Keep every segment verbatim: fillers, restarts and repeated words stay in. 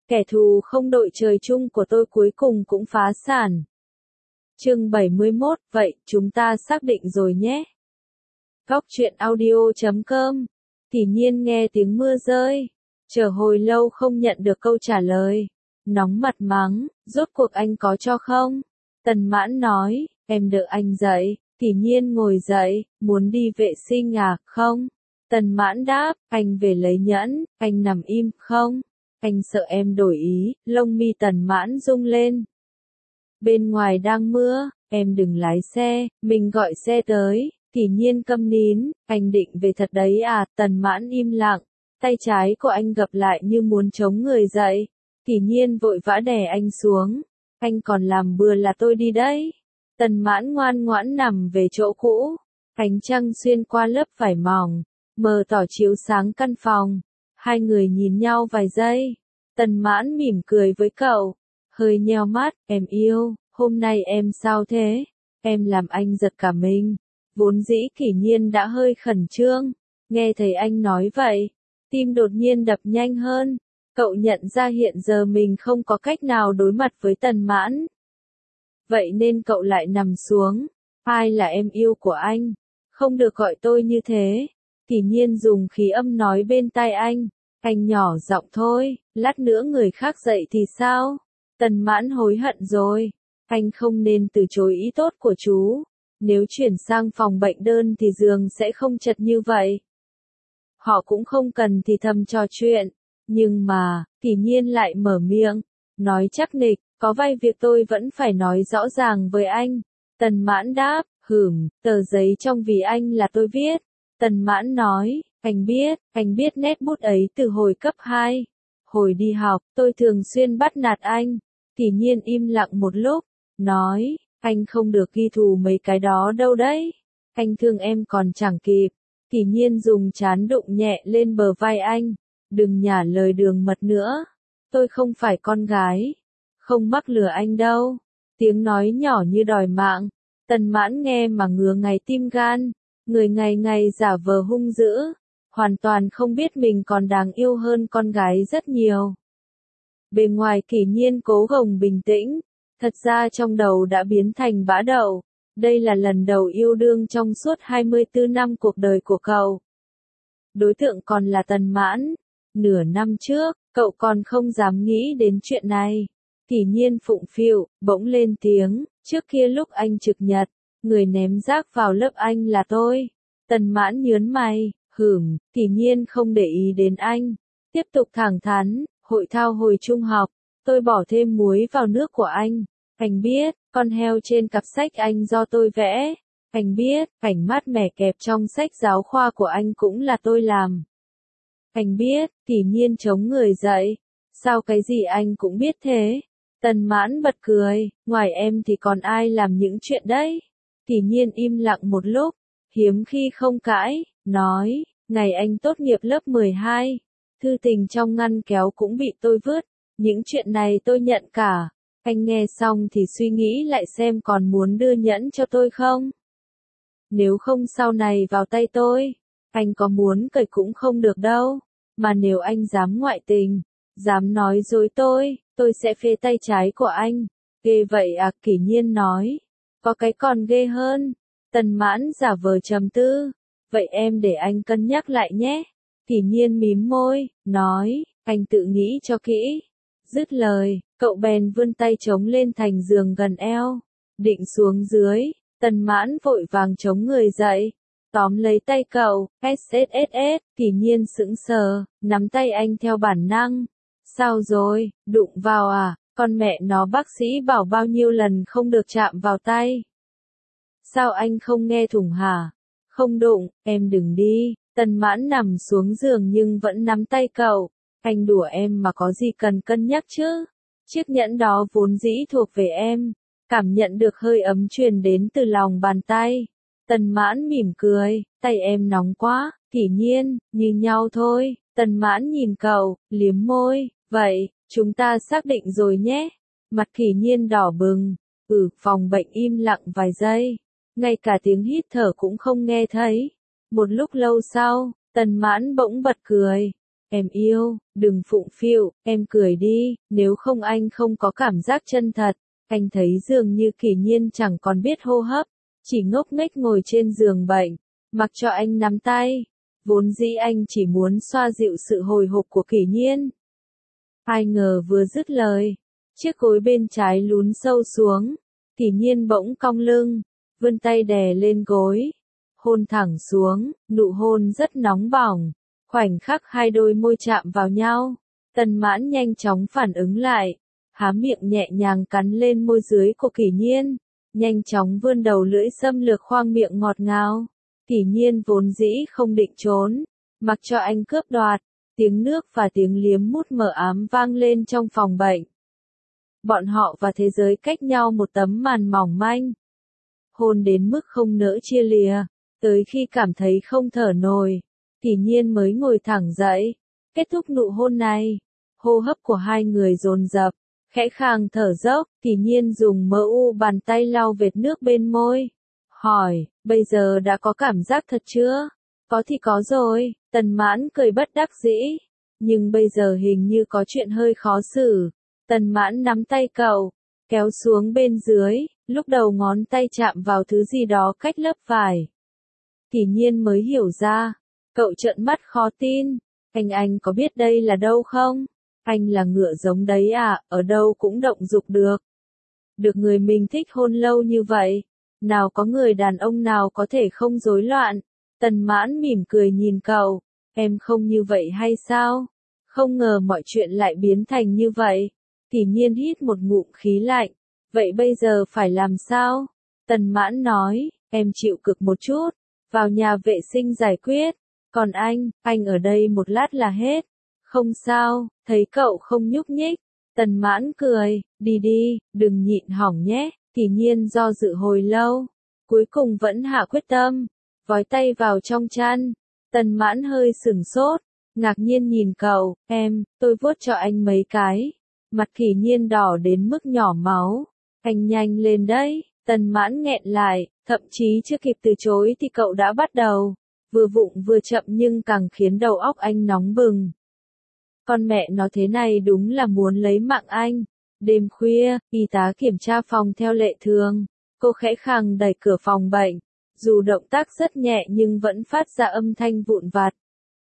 Kẻ thù không đội trời chung của tôi cuối cùng cũng phá sản. Chương bảy mươi mốt, vậy, chúng ta xác định rồi nhé. Góc truyện audio chấm com. Tỷ Nhiên nghe tiếng mưa rơi. Chờ hồi lâu không nhận được câu trả lời. Nóng mặt mắng, rốt cuộc anh có cho không? Tần Mãn nói, em đợi anh dậy. Tỷ Nhiên ngồi dậy, muốn đi vệ sinh à, không? Tần Mãn đáp, anh về lấy nhẫn, anh nằm im, không? Anh sợ em đổi ý, lông mi Tần Mãn rung lên. Bên ngoài đang mưa, em đừng lái xe, mình gọi xe tới. Tỷ Nhiên câm nín, anh định về thật đấy à? Tần Mãn im lặng, tay trái của anh gập lại như muốn chống người dậy. Tỷ Nhiên vội vã đè anh xuống, anh còn làm bừa là tôi đi đấy. Tần Mãn ngoan ngoãn nằm về chỗ cũ, ánh trăng xuyên qua lớp vải mỏng, mờ tỏ chiếu sáng căn phòng. Hai người nhìn nhau vài giây, Tần Mãn mỉm cười với cậu, hơi nheo mắt, em yêu, hôm nay em sao thế? Em làm anh giật cả mình. Vốn dĩ Kỷ Nhiên đã hơi khẩn trương, nghe thấy anh nói vậy, tim đột nhiên đập nhanh hơn. Cậu nhận ra hiện giờ mình không có cách nào đối mặt với Tần Mãn. Vậy nên cậu lại nằm xuống. Ai là em yêu của anh? Không được gọi tôi như thế. Kỷ Nhiên dùng khí âm nói bên tai anh. Anh nhỏ giọng thôi, lát nữa người khác dậy thì sao? Tần Mãn hối hận rồi. Anh không nên từ chối ý tốt của chú. Nếu chuyển sang phòng bệnh đơn thì giường sẽ không chật như vậy. Họ cũng không cần thì thầm trò chuyện. Nhưng mà, Kỷ Nhiên lại mở miệng, nói chắc nịch, có vài việc tôi vẫn phải nói rõ ràng với anh. Tần Mãn đáp, hửm, tờ giấy trong vì anh là tôi viết. Tần Mãn nói, anh biết, anh biết nét bút ấy từ hồi cấp hai. Hồi đi học, tôi thường xuyên bắt nạt anh. Kỷ Nhiên im lặng một lúc, nói, anh không được ghi thù mấy cái đó đâu đấy. Anh thương em còn chẳng kịp. Kỷ Nhiên dùng trán đụng nhẹ lên bờ vai anh. Đừng nhả lời đường mật nữa. Tôi không phải con gái. Không mắc lừa anh đâu. Tiếng nói nhỏ như đòi mạng. Tần Mãn nghe mà ngứa ngáy tim gan. Người ngày ngày giả vờ hung dữ. Hoàn toàn không biết mình còn đáng yêu hơn con gái rất nhiều. Bề ngoài Kỷ Nhiên cố gồng bình tĩnh. Thật ra trong đầu đã biến thành bã đậu. Đây là lần đầu yêu đương trong suốt hai mươi tư năm cuộc đời của cậu. Đối tượng còn là Tần Mãn. Nửa năm trước, cậu còn không dám nghĩ đến chuyện này. Kỷ Nhiên phụng phịu, bỗng lên tiếng, trước kia lúc anh trực nhật, người ném rác vào lớp anh là tôi. Tần Mãn nhớn mày, hửm, Kỷ Nhiên không để ý đến anh. Tiếp tục thẳng thắn, hội thao hồi trung học, tôi bỏ thêm muối vào nước của anh. Anh biết, con heo trên cặp sách anh do tôi vẽ. Anh biết, cảnh mát mẻ kẹp trong sách giáo khoa của anh cũng là tôi làm. Anh biết, Kỷ Nhiên chống người dậy. Sao cái gì anh cũng biết thế? Tần Mãn bật cười, ngoài em thì còn ai làm những chuyện đấy? Kỷ Nhiên im lặng một lúc, hiếm khi không cãi, nói, ngày anh tốt nghiệp lớp mười hai, thư tình trong ngăn kéo cũng bị tôi vứt, những chuyện này tôi nhận cả. Anh nghe xong thì suy nghĩ lại xem còn muốn đưa nhẫn cho tôi không? Nếu không sau này vào tay tôi, anh có muốn cởi cũng không được đâu. Mà nếu anh dám ngoại tình, dám nói dối tôi, tôi sẽ phê tay trái của anh. Ghê vậy à? Kỷ Nhiên nói. Có cái còn ghê hơn. Tần Mãn giả vờ trầm tư. Vậy em để anh cân nhắc lại nhé. Kỷ Nhiên mím môi, nói, anh tự nghĩ cho kỹ. Dứt lời, cậu bèn vươn tay chống lên thành giường gần eo. Định xuống dưới, Tần Mãn vội vàng chống người dậy. Tóm lấy tay cậu, ét ét ét ét, Kỷ Nhiên sững sờ, nắm tay anh theo bản năng. Sao rồi, đụng vào à? Con mẹ nó bác sĩ bảo bao nhiêu lần không được chạm vào tay. Sao anh không nghe thủng hả? Không đụng, em đừng đi. Tần Mãn nằm xuống giường nhưng vẫn nắm tay cậu. Anh đùa em mà có gì cần cân nhắc chứ? Chiếc nhẫn đó vốn dĩ thuộc về em. Cảm nhận được hơi ấm truyền đến từ lòng bàn tay. Tần Mãn mỉm cười, tay em nóng quá. Kỷ Nhiên, như nhau thôi. Tần Mãn nhìn cậu, liếm môi, vậy, chúng ta xác định rồi nhé. Mặt Kỷ Nhiên đỏ bừng, ừ, phòng bệnh im lặng vài giây. Ngay cả tiếng hít thở cũng không nghe thấy. Một lúc lâu sau, Tần Mãn bỗng bật cười. Em yêu, đừng phụng phịu, em cười đi, nếu không anh không có cảm giác chân thật. Anh thấy dường như Kỷ Nhiên chẳng còn biết hô hấp, chỉ ngốc nghếch ngồi trên giường bệnh, mặc cho anh nắm tay. Vốn dĩ anh chỉ muốn xoa dịu sự hồi hộp của Kỷ Nhiên. Ai ngờ vừa dứt lời, chiếc gối bên trái lún sâu xuống, Kỷ Nhiên bỗng cong lưng, vươn tay đè lên gối, hôn thẳng xuống, nụ hôn rất nóng bỏng. Khoảnh khắc hai đôi môi chạm vào nhau, Tần Mãn nhanh chóng phản ứng lại, há miệng nhẹ nhàng cắn lên môi dưới của Kỷ Nhiên, nhanh chóng vươn đầu lưỡi xâm lược khoang miệng ngọt ngào. Kỷ Nhiên vốn dĩ không định trốn, mặc cho anh cướp đoạt, tiếng nước và tiếng liếm mút mờ ám vang lên trong phòng bệnh. Bọn họ và thế giới cách nhau một tấm màn mỏng manh. Hôn đến mức không nỡ chia lìa, tới khi cảm thấy không thở nổi, Kỷ Nhiên mới ngồi thẳng dậy, kết thúc nụ hôn này. Hô hấp của hai người dồn dập, khẽ khàng thở dốc, Kỷ Nhiên dùng mỡ u bàn tay lau vệt nước bên môi. Hỏi, bây giờ đã có cảm giác thật chưa? Có thì có rồi, Tần Mãn cười bất đắc dĩ. Nhưng bây giờ hình như có chuyện hơi khó xử. Tần Mãn nắm tay cậu, kéo xuống bên dưới, lúc đầu ngón tay chạm vào thứ gì đó cách lớp vải. Kỷ Nhiên mới hiểu ra, cậu trợn mắt khó tin. Anh anh có biết đây là đâu không? Anh là ngựa giống đấy à, ở đâu cũng động dục được. Được người mình thích hôn lâu như vậy, nào có người đàn ông nào có thể không rối loạn. Tần Mãn mỉm cười nhìn cậu, em không như vậy hay sao? Không ngờ mọi chuyện lại biến thành như vậy. Kỷ Nhiên hít một ngụm khí lạnh, vậy bây giờ phải làm sao? Tần Mãn nói, em chịu cực một chút, vào nhà vệ sinh giải quyết, còn anh, anh ở đây một lát là hết. Không sao, thấy cậu không nhúc nhích. Tần Mãn cười, đi đi, đừng nhịn hỏng nhé. Kỷ Nhiên do dự hồi lâu, cuối cùng vẫn hạ quyết tâm, vói tay vào trong chăn. Tần Mãn hơi sửng sốt, ngạc nhiên nhìn cậu, em, tôi vuốt cho anh mấy cái. Mặt Kỷ Nhiên đỏ đến mức nhỏ máu, anh nhanh lên đấy. Tần Mãn nghẹn lại, thậm chí chưa kịp từ chối thì cậu đã bắt đầu, vừa vụng vừa chậm nhưng càng khiến đầu óc anh nóng bừng. Con mẹ nó thế này đúng là muốn lấy mạng anh. Đêm khuya, y tá kiểm tra phòng theo lệ thường. Cô khẽ khàng đẩy cửa phòng bệnh. Dù động tác rất nhẹ nhưng vẫn phát ra âm thanh vụn vặt.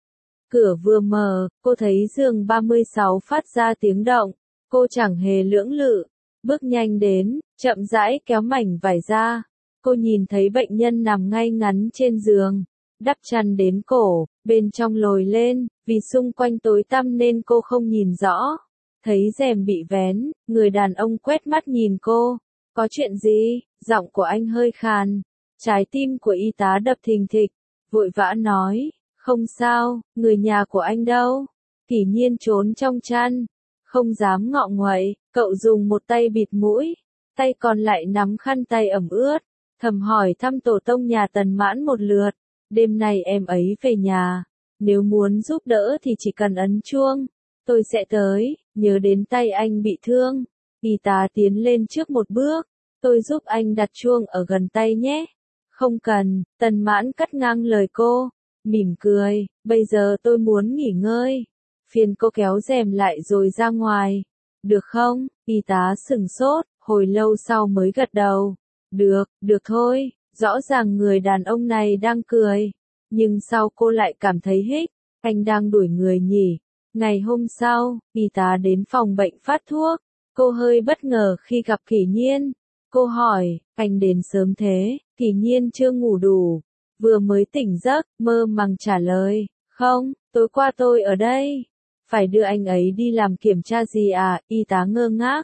Cửa vừa mở, cô thấy giường ba mươi sáu phát ra tiếng động. Cô chẳng hề lưỡng lự. Bước nhanh đến, chậm rãi kéo mảnh vải ra. Cô nhìn thấy bệnh nhân nằm ngay ngắn trên giường. Đắp chăn đến cổ, bên trong lồi lên, vì xung quanh tối tăm nên cô không nhìn rõ. Thấy rèm bị vén, người đàn ông quét mắt nhìn cô. Có chuyện gì? Giọng của anh hơi khàn. Trái tim của y tá đập thình thịch, vội vã nói, không sao, người nhà của anh đâu? Kỷ Nhiên trốn trong chăn, không dám ngọ nguậy, cậu dùng một tay bịt mũi, tay còn lại nắm khăn tay ẩm ướt, thầm hỏi thăm tổ tông nhà Tần Mãn một lượt. Đêm nay em ấy về nhà, nếu muốn giúp đỡ thì chỉ cần ấn chuông, tôi sẽ tới. Nhớ đến tay anh bị thương, y tá tiến lên trước một bước, tôi giúp anh đặt chuông ở gần tay nhé. Không cần, Tần Mãn cắt ngang lời cô, mỉm cười, bây giờ tôi muốn nghỉ ngơi. Phiền cô kéo rèm lại rồi ra ngoài, được không? Y tá sửng sốt, hồi lâu sau mới gật đầu. Được, được thôi. Rõ ràng người đàn ông này đang cười, nhưng sau cô lại cảm thấy hích, anh đang đuổi người nhỉ. Ngày hôm sau, y tá đến phòng bệnh phát thuốc, cô hơi bất ngờ khi gặp Kỷ Nhiên. Cô hỏi, anh đến sớm thế? Kỷ Nhiên chưa ngủ đủ, vừa mới tỉnh giấc, mơ màng trả lời, không, tối qua tôi ở đây. Phải đưa anh ấy đi làm kiểm tra gì à? Y tá ngơ ngác.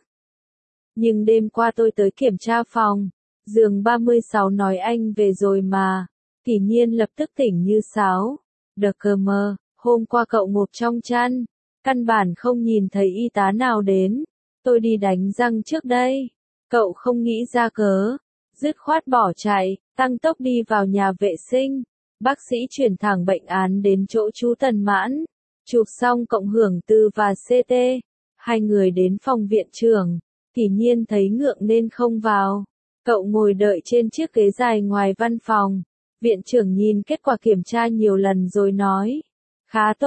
Nhưng đêm qua tôi tới kiểm tra phòng. Giường ba mươi sáu nói anh về rồi mà. Kỷ Nhiên lập tức tỉnh như sáo. Đờ cơ mơ, hôm qua cậu ngộp trong chăn, căn bản không nhìn thấy y tá nào đến. Tôi đi đánh răng trước đây. Cậu không nghĩ ra cớ, dứt khoát bỏ chạy, tăng tốc đi vào nhà vệ sinh. Bác sĩ chuyển thẳng bệnh án đến chỗ chú Tần Mãn. Chụp xong cộng hưởng từ và xê tê. Hai người đến phòng viện trưởng. Kỷ Nhiên thấy ngượng nên không vào. Cậu ngồi đợi trên chiếc ghế dài ngoài văn phòng. Viện trưởng nhìn kết quả kiểm tra nhiều lần rồi nói. Khá tốt,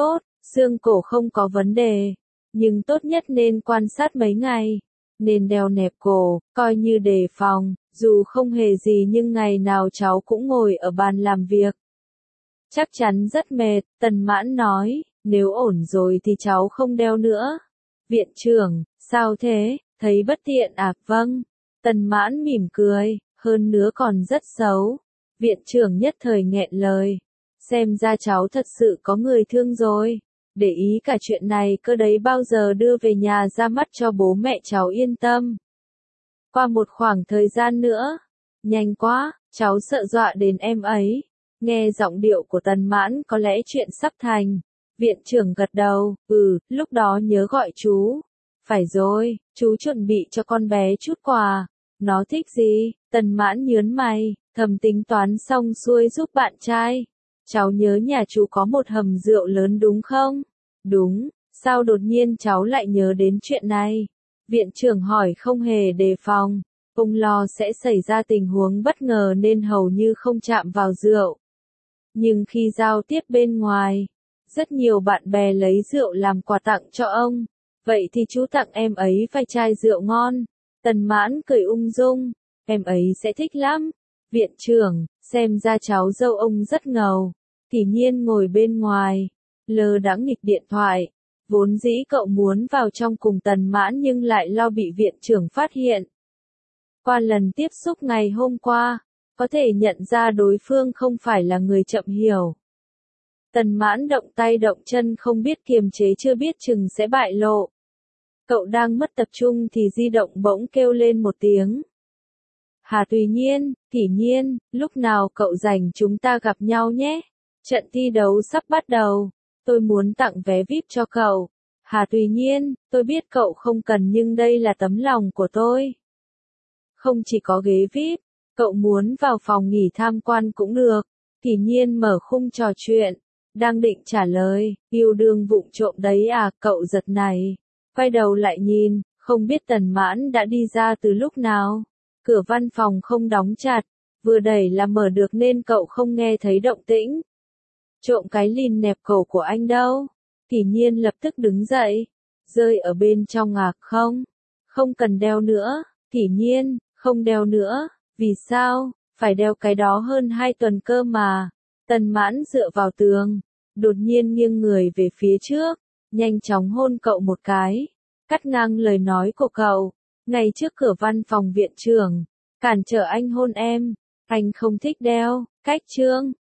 Xương cổ không có vấn đề, nhưng tốt nhất nên quan sát mấy ngày. Nên đeo nẹp cổ, coi như đề phòng, dù không hề gì nhưng ngày nào cháu cũng ngồi ở bàn làm việc. Chắc chắn rất mệt, Tần Mãn nói, nếu ổn rồi thì cháu không đeo nữa. Viện trưởng, sao thế, thấy bất tiện à? Vâng. Tần Mãn mỉm cười, hơn nữa còn rất xấu. Viện trưởng nhất thời nghẹn lời. Xem ra cháu thật sự có người thương rồi. Để ý cả chuyện này cơ đấy, bao giờ đưa về nhà ra mắt cho bố mẹ cháu yên tâm. Qua một khoảng thời gian nữa. Nhanh quá, cháu sợ dọa đến em ấy. Nghe giọng điệu của Tần Mãn có lẽ chuyện sắp thành. Viện trưởng gật đầu, ừ, lúc đó nhớ gọi chú. Phải rồi, chú chuẩn bị cho con bé chút quà. Nó thích gì? Tần Mãn nhớn mày, thầm tính toán xong xuôi giúp bạn trai. Cháu nhớ nhà chú có một hầm rượu lớn đúng không? Đúng, sao đột nhiên cháu lại nhớ đến chuyện này? Viện trưởng hỏi không hề đề phòng. Ông lo sẽ xảy ra tình huống bất ngờ nên hầu như không chạm vào rượu. Nhưng khi giao tiếp bên ngoài, rất nhiều bạn bè lấy rượu làm quà tặng cho ông. Vậy thì chú tặng em ấy vài chai rượu ngon. Tần Mãn cười ung dung, em ấy sẽ thích lắm. Viện trưởng, xem ra cháu dâu ông rất ngầu. Kỷ Nhiên ngồi bên ngoài, lơ đãng nghịch điện thoại. Vốn dĩ cậu muốn vào trong cùng Tần Mãn nhưng lại lo bị viện trưởng phát hiện. Qua lần tiếp xúc ngày hôm qua, có thể nhận ra đối phương không phải là người chậm hiểu. Tần Mãn động tay động chân không biết kiềm chế, chưa biết chừng sẽ bại lộ. Cậu đang mất tập trung thì di động bỗng kêu lên một tiếng. Hà Tùy Nhiên, Kỷ Nhiên, lúc nào cậu rảnh chúng ta gặp nhau nhé. Trận thi đấu sắp bắt đầu, tôi muốn tặng vé vi ai pi cho cậu. Hà Tùy Nhiên, tôi biết cậu không cần nhưng đây là tấm lòng của tôi. Không chỉ có ghế vi ai pi, cậu muốn vào phòng nghỉ tham quan cũng được. Kỷ Nhiên mở khung trò chuyện, đang định trả lời, yêu đương vụng trộm đấy à? Cậu giật này, quay đầu lại nhìn, không biết Tần Mãn đã đi ra từ lúc nào. Cửa văn phòng không đóng chặt, vừa đẩy là mở được nên cậu không nghe thấy động tĩnh. Trộm cái lìn nẹp cổ của anh đâu? Kỷ Nhiên lập tức đứng dậy, rơi ở bên trong à? Không, không cần đeo nữa. Kỷ Nhiên, không đeo nữa, vì sao? Phải đeo cái đó hơn hai tuần cơ mà. Tần Mãn dựa vào tường, đột nhiên nghiêng người về phía trước, nhanh chóng hôn cậu một cái, cắt ngang lời nói của cậu. Ngay trước cửa văn phòng viện trưởng, cản trở anh hôn em, anh không thích đeo, cách trương.